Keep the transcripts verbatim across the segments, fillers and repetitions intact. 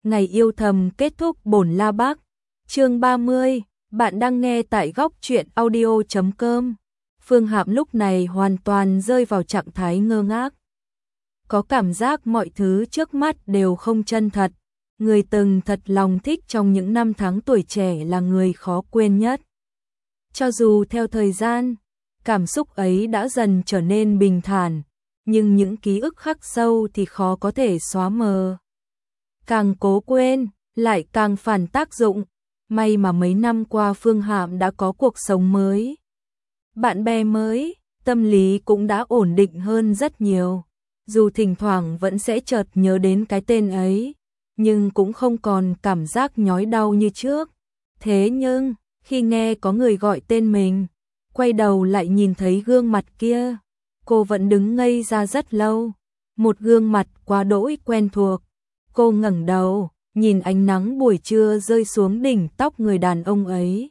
Ngày yêu thầm kết thúc bổn la bác. Chương ba mươi, bạn đang nghe tại góc truyện audio chấm com. Phương Hạm lúc này hoàn toàn rơi vào trạng thái ngơ ngác. Có cảm giác mọi thứ trước mắt đều không chân thật. Người từng thật lòng thích trong những năm tháng tuổi trẻ là người khó quên nhất. Cho dù theo thời gian, cảm xúc ấy đã dần trở nên bình thản, nhưng những ký ức khắc sâu thì khó có thể xóa mờ. Càng cố quên, lại càng phản tác dụng. May mà mấy năm qua Phương Hạm đã có cuộc sống mới, bạn bè mới, tâm lý cũng đã ổn định hơn rất nhiều. Dù thỉnh thoảng vẫn sẽ chợt nhớ đến cái tên ấy, nhưng cũng không còn cảm giác nhói đau như trước. Thế nhưng, khi nghe có người gọi tên mình, quay đầu lại nhìn thấy gương mặt kia, cô vẫn đứng ngây ra rất lâu. Một gương mặt quá đỗi quen thuộc. Cô ngẩng đầu, nhìn ánh nắng buổi trưa rơi xuống đỉnh tóc người đàn ông ấy.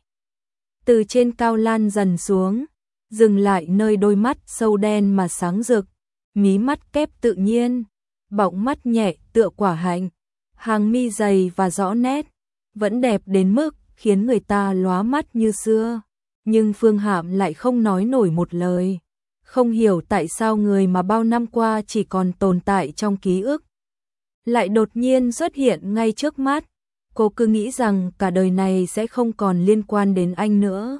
Từ trên cao lan dần xuống, dừng lại nơi đôi mắt sâu đen mà sáng rực, mí mắt kép tự nhiên, bọng mắt nhẹ tựa quả hạnh, hàng mi dày và rõ nét, vẫn đẹp đến mức khiến người ta lóa mắt như xưa. Nhưng Phương Hạm lại không nói nổi một lời, không hiểu tại sao người mà bao năm qua chỉ còn tồn tại trong ký ức lại đột nhiên xuất hiện ngay trước mắt. Cô cứ nghĩ rằng cả đời này sẽ không còn liên quan đến anh nữa.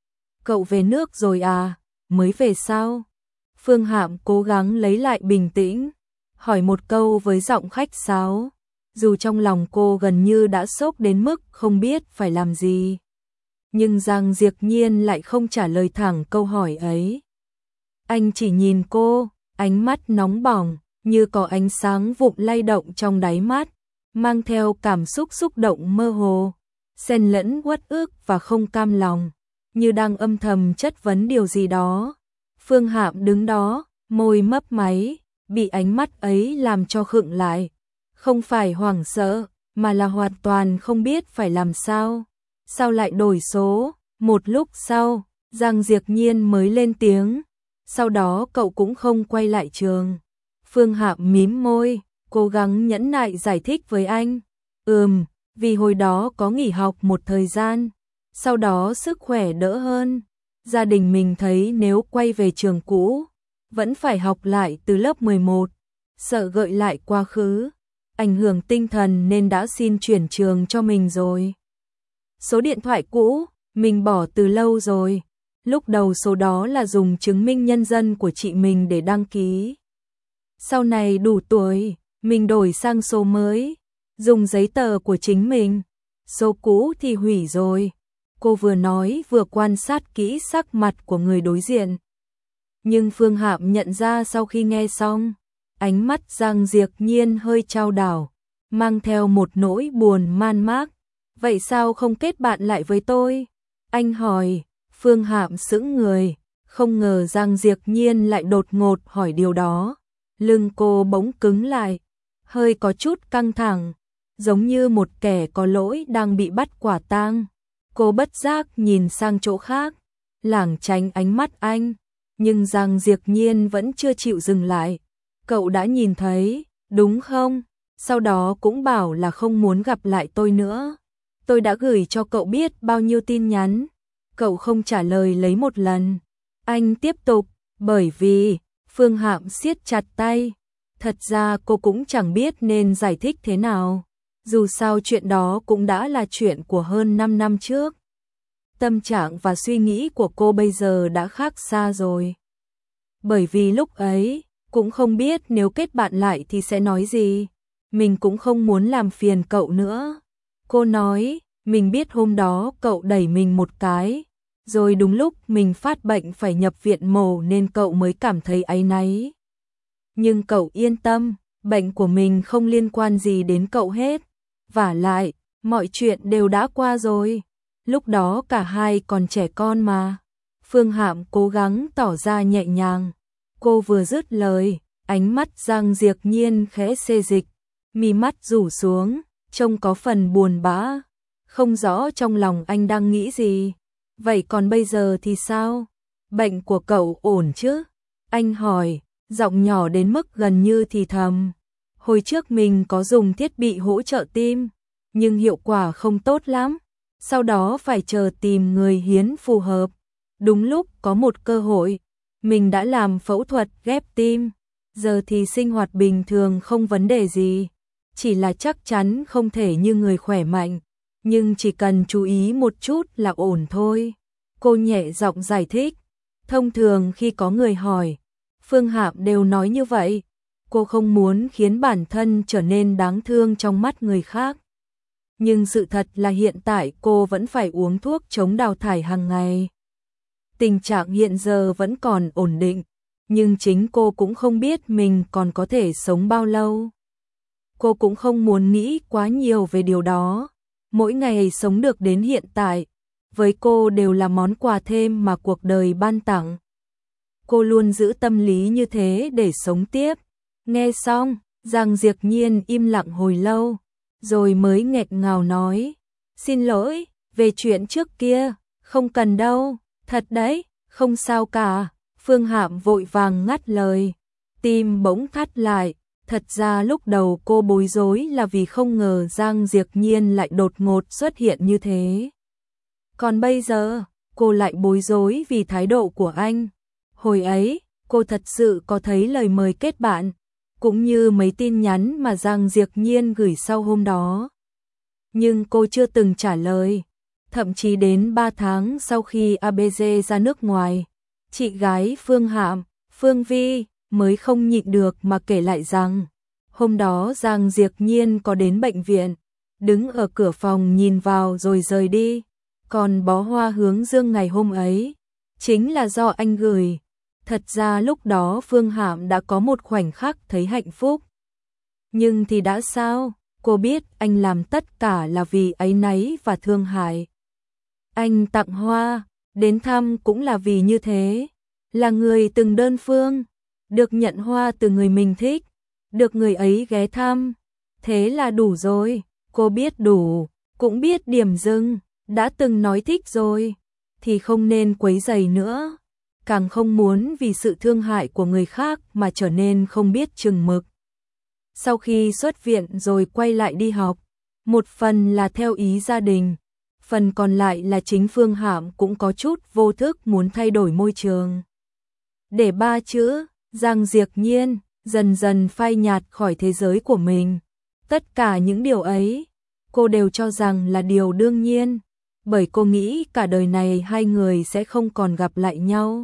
Cậu về nước rồi à? Mới về sao? Phương Hạm cố gắng lấy lại bình tĩnh, hỏi một câu với giọng khách sáo, dù trong lòng cô gần như đã sốc đến mức không biết phải làm gì. Nhưng Giang Diệp Nhiên lại không trả lời thẳng câu hỏi ấy. Anh chỉ nhìn cô, ánh mắt nóng bỏng, như có ánh sáng vụn lay động trong đáy mắt, mang theo cảm xúc xúc động mơ hồ, xen lẫn uất ức và không cam lòng, như đang âm thầm chất vấn điều gì đó. Phương Hạm đứng đó, môi mấp máy, bị ánh mắt ấy làm cho khựng lại, không phải hoảng sợ, mà là hoàn toàn không biết phải làm sao. Sao lại đổi số? Một lúc sau, Giang Diệp Nhiên mới lên tiếng, sau đó cậu cũng không quay lại trường. Phương Hạm mím môi, cố gắng nhẫn nại giải thích với anh. Ừm, vì hồi đó có nghỉ học một thời gian, sau đó sức khỏe đỡ hơn. Gia đình mình thấy nếu quay về trường cũ, vẫn phải học lại từ lớp mười một, sợ gợi lại quá khứ, ảnh hưởng tinh thần nên đã xin chuyển trường cho mình rồi. Số điện thoại cũ, mình bỏ từ lâu rồi. Lúc đầu số đó là dùng chứng minh nhân dân của chị mình để đăng ký. Sau này đủ tuổi, mình đổi sang số mới, dùng giấy tờ của chính mình. Số cũ thì hủy rồi. Cô vừa nói vừa quan sát kỹ sắc mặt của người đối diện. Nhưng Phương Hạm nhận ra sau khi nghe xong, ánh mắt Giang Diệp Nhiên hơi chao đảo, mang theo một nỗi buồn man mác. Vậy sao không kết bạn lại với tôi? Anh hỏi. Phương Hạm sững người, không ngờ Giang Diệp Nhiên lại đột ngột hỏi điều đó. Lưng cô bỗng cứng lại, hơi có chút căng thẳng, giống như một kẻ có lỗi đang bị bắt quả tang. Cô bất giác nhìn sang chỗ khác, lảng tránh ánh mắt anh, nhưng Giang Diệp Nhiên vẫn chưa chịu dừng lại. Cậu đã nhìn thấy, đúng không? Sau đó cũng bảo là không muốn gặp lại tôi nữa. Tôi đã gửi cho cậu biết bao nhiêu tin nhắn, cậu không trả lời lấy một lần. Anh tiếp tục, bởi vì Phương Hạm siết chặt tay. Thật ra cô cũng chẳng biết nên giải thích thế nào. Dù sao chuyện đó cũng đã là chuyện của hơn năm năm trước. Tâm trạng và suy nghĩ của cô bây giờ đã khác xa rồi. Bởi vì lúc ấy, cũng không biết nếu kết bạn lại thì sẽ nói gì. Mình cũng không muốn làm phiền cậu nữa. Cô nói, mình biết hôm đó cậu đẩy mình một cái, rồi đúng lúc mình phát bệnh phải nhập viện mổ nên cậu mới cảm thấy áy náy. Nhưng cậu yên tâm, bệnh của mình không liên quan gì đến cậu hết. Vả lại, mọi chuyện đều đã qua rồi. Lúc đó cả hai còn trẻ con mà. Phương Hạm cố gắng tỏ ra nhẹ nhàng. Cô vừa dứt lời, ánh mắt Giang Diệp Nhiên khẽ xê dịch, mí mắt rủ xuống, trông có phần buồn bã. Không rõ trong lòng anh đang nghĩ gì. Vậy còn bây giờ thì sao? Bệnh của cậu ổn chứ? Anh hỏi, giọng nhỏ đến mức gần như thì thầm. Hồi trước mình có dùng thiết bị hỗ trợ tim, nhưng hiệu quả không tốt lắm. Sau đó phải chờ tìm người hiến phù hợp. Đúng lúc có một cơ hội, mình đã làm phẫu thuật ghép tim. Giờ thì sinh hoạt bình thường không vấn đề gì. Chỉ là chắc chắn không thể như người khỏe mạnh. Nhưng chỉ cần chú ý một chút là ổn thôi. Cô nhẹ giọng giải thích. Thông thường khi có người hỏi, Phương Hạm đều nói như vậy. Cô không muốn khiến bản thân trở nên đáng thương trong mắt người khác. Nhưng sự thật là hiện tại cô vẫn phải uống thuốc chống đào thải hàng ngày. Tình trạng hiện giờ vẫn còn ổn định, nhưng chính cô cũng không biết mình còn có thể sống bao lâu. Cô cũng không muốn nghĩ quá nhiều về điều đó. Mỗi ngày sống được đến hiện tại, với cô đều là món quà thêm mà cuộc đời ban tặng. Cô luôn giữ tâm lý như thế để sống tiếp. Nghe xong, Giang Diệp Nhiên im lặng hồi lâu, rồi mới nghẹn ngào nói, xin lỗi, về chuyện trước kia, không cần đâu, thật đấy, không sao cả. Phương Hạm vội vàng ngắt lời, tim bỗng thắt lại. Thật ra lúc đầu cô bối rối là vì không ngờ Giang Diệp Nhiên lại đột ngột xuất hiện như thế. Còn bây giờ, cô lại bối rối vì thái độ của anh. Hồi ấy, cô thật sự có thấy lời mời kết bạn, cũng như mấy tin nhắn mà Giang Diệp Nhiên gửi sau hôm đó. Nhưng cô chưa từng trả lời. Thậm chí đến ba tháng sau khi a bê giê ra nước ngoài, chị gái Phương Hạm, Phương Vi, mới không nhịn được mà kể lại rằng, hôm đó Giang Diệp Nhiên có đến bệnh viện, đứng ở cửa phòng nhìn vào rồi rời đi. Còn bó hoa hướng dương ngày hôm ấy, chính là do anh gửi. Thật ra lúc đó Phương Hạm đã có một khoảnh khắc thấy hạnh phúc. Nhưng thì đã sao? Cô biết anh làm tất cả là vì áy náy và thương hại. Anh tặng hoa, đến thăm cũng là vì như thế. Là người từng đơn phương, được nhận hoa từ người mình thích, được người ấy ghé thăm. Thế là đủ rồi, cô biết đủ, cũng biết điểm dừng, đã từng nói thích rồi, thì không nên quấy rầy nữa. Càng không muốn vì sự thương hại của người khác mà trở nên không biết chừng mực. Sau khi xuất viện rồi quay lại đi học, một phần là theo ý gia đình, phần còn lại là chính Phương Hạm cũng có chút vô thức muốn thay đổi môi trường. Để ba chữ, Giang Diệp Nhiên, dần dần phai nhạt khỏi thế giới của mình. Tất cả những điều ấy, cô đều cho rằng là điều đương nhiên, bởi cô nghĩ cả đời này hai người sẽ không còn gặp lại nhau.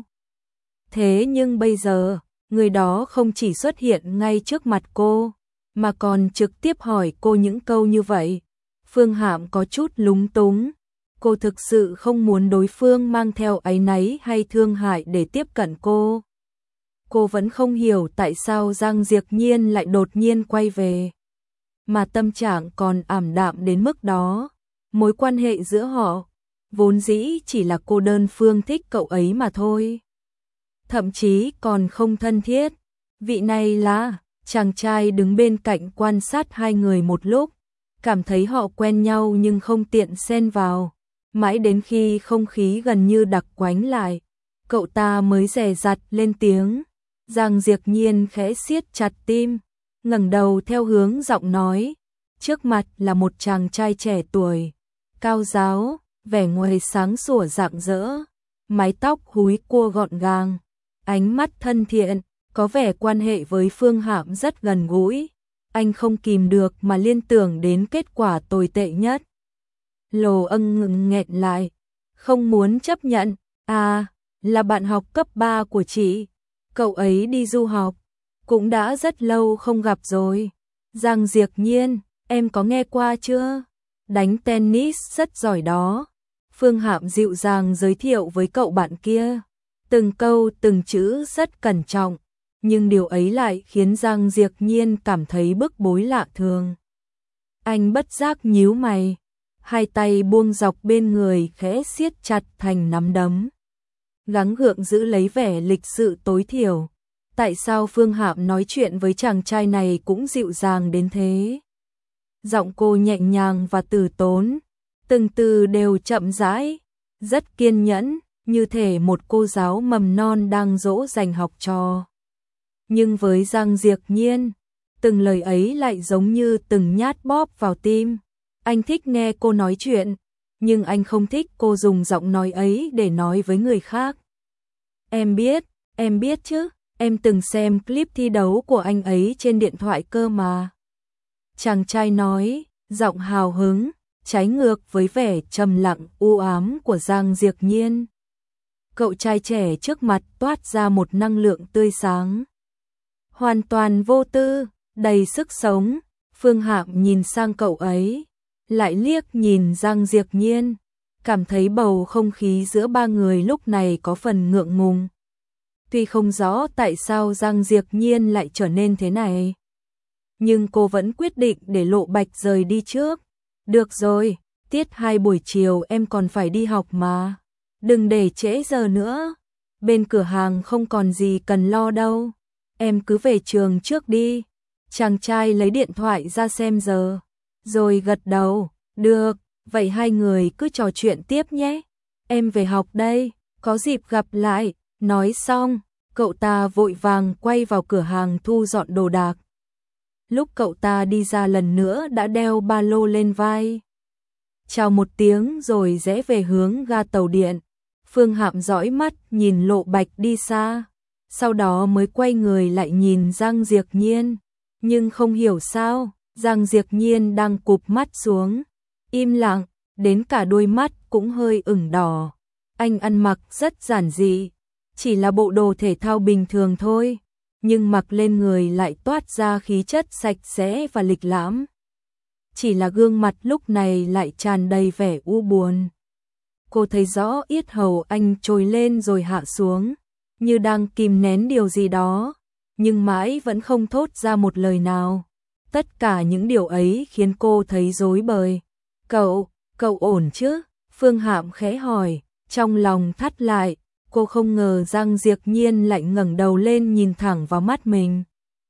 Thế nhưng bây giờ, người đó không chỉ xuất hiện ngay trước mặt cô, mà còn trực tiếp hỏi cô những câu như vậy. Phương Hạm có chút lúng túng. Cô thực sự không muốn đối phương mang theo áy náy hay thương hại để tiếp cận cô. Cô vẫn không hiểu tại sao Giang Diệp Nhiên lại đột nhiên quay về. Mà tâm trạng còn ảm đạm đến mức đó. Mối quan hệ giữa họ, vốn dĩ chỉ là cô đơn phương thích cậu ấy mà thôi. Thậm chí còn không thân thiết. Vị này là, chàng trai đứng bên cạnh quan sát hai người một lúc. Cảm thấy họ quen nhau nhưng không tiện xen vào. Mãi đến khi không khí gần như đặc quánh lại, cậu ta mới dè dặt lên tiếng. Giang Diệp Nhiên khẽ siết chặt tim, ngẩng đầu theo hướng giọng nói. Trước mặt là một chàng trai trẻ tuổi, cao ráo, vẻ ngoài sáng sủa rạng rỡ, mái tóc húi cua gọn gàng, ánh mắt thân thiện, có vẻ quan hệ với Phương Hạm rất gần gũi. Anh không kìm được mà liên tưởng đến kết quả tồi tệ nhất. Lồ ân ngừng nghẹn lại, không muốn chấp nhận. À, là bạn học cấp ba của chị. Cậu ấy đi du học, cũng đã rất lâu không gặp rồi. Giang Diệp Nhiên, em có nghe qua chưa? Đánh tennis rất giỏi đó. Phương Hạm dịu dàng giới thiệu với cậu bạn kia. Từng câu từng chữ rất cẩn trọng, nhưng điều ấy lại khiến Giang Diệp Nhiên cảm thấy bức bối lạ thường. Anh bất giác nhíu mày, hai tay buông dọc bên người khẽ siết chặt thành nắm đấm. Gắng gượng giữ lấy vẻ lịch sự tối thiểu. Tại sao Phương Hạm nói chuyện với chàng trai này cũng dịu dàng đến thế? Giọng cô nhẹ nhàng và từ tốn, từng từ đều chậm rãi, rất kiên nhẫn, như thể một cô giáo mầm non đang dỗ dành học trò. Nhưng với Giang Diệp Nhiên, từng lời ấy lại giống như từng nhát bóp vào tim. Anh thích nghe cô nói chuyện, nhưng anh không thích cô dùng giọng nói ấy để nói với người khác. Em biết, em biết chứ, em từng xem clip thi đấu của anh ấy trên điện thoại cơ mà. Chàng trai nói, giọng hào hứng, trái ngược với vẻ trầm lặng u ám của Giang Diệc Nhiên. Cậu trai trẻ trước mặt toát ra một năng lượng tươi sáng. Hoàn toàn vô tư, đầy sức sống. Phương Hạm nhìn sang cậu ấy, lại liếc nhìn Giang Diệc Nhiên, cảm thấy bầu không khí giữa ba người lúc này có phần ngượng ngùng. Tuy không rõ tại sao Giang Diệc Nhiên lại trở nên thế này, nhưng cô vẫn quyết định để Lộ Bạch rời đi trước. Được rồi, tiết hai buổi chiều em còn phải đi học mà. Đừng để trễ giờ nữa. Bên cửa hàng không còn gì cần lo đâu. Em cứ về trường trước đi. Chàng trai lấy điện thoại ra xem giờ, rồi gật đầu. Được, vậy hai người cứ trò chuyện tiếp nhé. Em về học đây, có dịp gặp lại. Nói xong, cậu ta vội vàng quay vào cửa hàng thu dọn đồ đạc. Lúc cậu ta đi ra lần nữa đã đeo ba lô lên vai. Chào một tiếng rồi rẽ về hướng ga tàu điện. Phương Hạm dõi mắt nhìn Lộ Bạch đi xa, sau đó mới quay người lại nhìn Giang Diệc Nhiên. Nhưng không hiểu sao, Giang Diệc Nhiên đang cụp mắt xuống, im lặng, đến cả đôi mắt cũng hơi ửng đỏ. Anh ăn mặc rất giản dị, chỉ là bộ đồ thể thao bình thường thôi, nhưng mặc lên người lại toát ra khí chất sạch sẽ và lịch lãm. Chỉ là gương mặt lúc này lại tràn đầy vẻ u buồn. Cô thấy rõ yết hầu anh trồi lên rồi hạ xuống, như đang kìm nén điều gì đó, nhưng mãi vẫn không thốt ra một lời nào. Tất cả những điều ấy khiến cô thấy rối bời. Cậu, cậu ổn chứ? Phương Hạm khẽ hỏi, trong lòng thắt lại. Cô không ngờ Giang Diệc Nhiên lại ngẩng đầu lên nhìn thẳng vào mắt mình.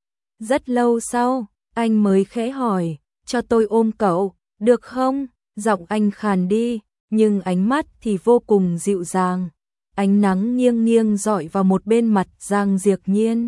Rất lâu sau, anh mới khẽ hỏi, cho tôi ôm cậu, được không? Giọng anh khàn đi, nhưng ánh mắt thì vô cùng dịu dàng. Ánh nắng nghiêng nghiêng rọi vào một bên mặt Giang Diệc Nhiên,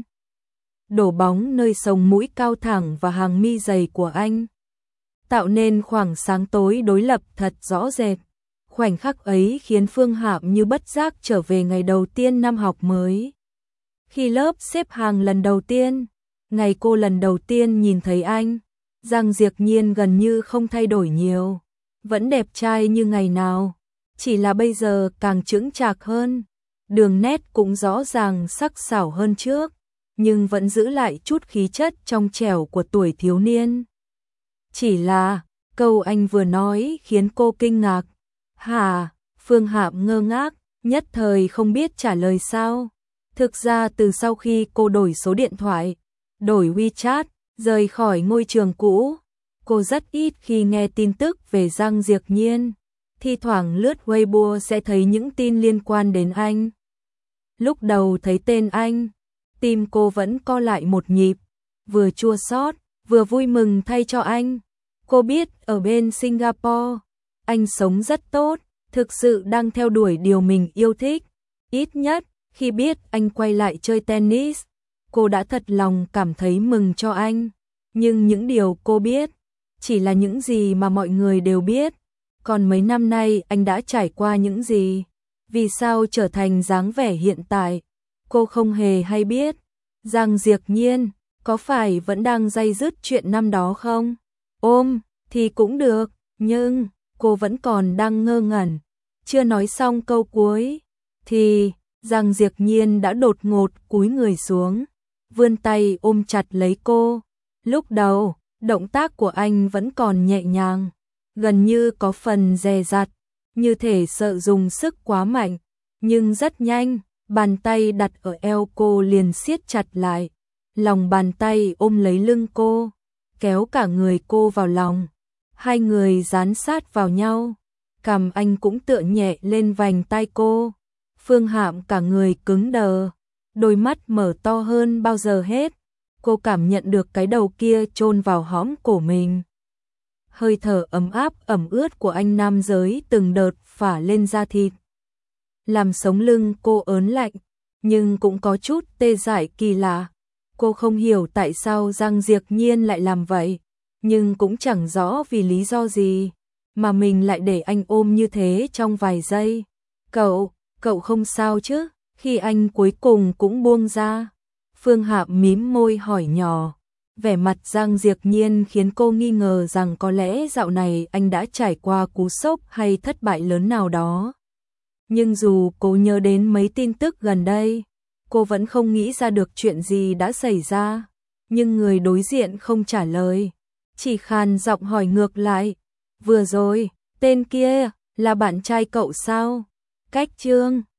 đổ bóng nơi sống mũi cao thẳng và hàng mi dày của anh, tạo nên khoảng sáng tối đối lập thật rõ rệt. Khoảnh khắc ấy khiến Phương Hạm như bất giác trở về ngày đầu tiên năm học mới. Khi lớp xếp hàng lần đầu tiên, ngày cô lần đầu tiên nhìn thấy anh, Giang Diệc Nhiên gần như không thay đổi nhiều, vẫn đẹp trai như ngày nào, chỉ là bây giờ càng chững chạc hơn, đường nét cũng rõ ràng sắc sảo hơn trước, nhưng vẫn giữ lại chút khí chất trong trẻo của tuổi thiếu niên. Chỉ là, câu anh vừa nói khiến cô kinh ngạc. Hả? Phương Hạm ngơ ngác, nhất thời không biết trả lời sao. Thực ra từ sau khi cô đổi số điện thoại, đổi WeChat, rời khỏi ngôi trường cũ, cô rất ít khi nghe tin tức về Giang Diệc Nhiên. Thi thoảng lướt Weibo sẽ thấy những tin liên quan đến anh. Lúc đầu thấy tên anh, tim cô vẫn co lại một nhịp, vừa chua xót, vừa vui mừng thay cho anh. Cô biết ở bên Singapore, anh sống rất tốt, thực sự đang theo đuổi điều mình yêu thích. Ít nhất, khi biết anh quay lại chơi tennis, cô đã thật lòng cảm thấy mừng cho anh. Nhưng những điều cô biết, chỉ là những gì mà mọi người đều biết. Còn mấy năm nay anh đã trải qua những gì? Vì sao trở thành dáng vẻ hiện tại? Cô không hề hay biết. Giang Diệc Nhiên, có phải vẫn đang day dứt chuyện năm đó không? Ôm, thì cũng được, nhưng cô vẫn còn đang ngơ ngẩn. Chưa nói xong câu cuối, thì Giang Diệc Nhiên đã đột ngột cúi người xuống, vươn tay ôm chặt lấy cô. Lúc đầu, động tác của anh vẫn còn nhẹ nhàng, gần như có phần dè dặt, như thể sợ dùng sức quá mạnh, nhưng rất nhanh, bàn tay đặt ở eo cô liền siết chặt lại, lòng bàn tay ôm lấy lưng cô, kéo cả người cô vào lòng. Hai người dán sát vào nhau, cằm anh cũng tựa nhẹ lên vành tai cô. Phương Hạm cả người cứng đờ, đôi mắt mở to hơn bao giờ hết. Cô cảm nhận được cái đầu kia chôn vào hõm cổ mình. Hơi thở ấm áp ẩm ướt của anh nam giới từng đợt phả lên da thịt, làm sống lưng cô ớn lạnh, nhưng cũng có chút tê dại kỳ lạ. Cô không hiểu tại sao Giang Diệp Nhiên lại làm vậy, nhưng cũng chẳng rõ vì lý do gì mà mình lại để anh ôm như thế trong vài giây. Cậu, cậu không sao chứ? Khi anh cuối cùng cũng buông ra, Phương Hạm mím môi hỏi nhỏ. Vẻ mặt Giang Diệp Nhiên khiến cô nghi ngờ rằng có lẽ dạo này anh đã trải qua cú sốc hay thất bại lớn nào đó. Nhưng dù cô nhớ đến mấy tin tức gần đây, cô vẫn không nghĩ ra được chuyện gì đã xảy ra. Nhưng người đối diện không trả lời, chỉ khàn giọng hỏi ngược lại. Vừa rồi, tên kia, là bạn trai cậu sao? Cách Trương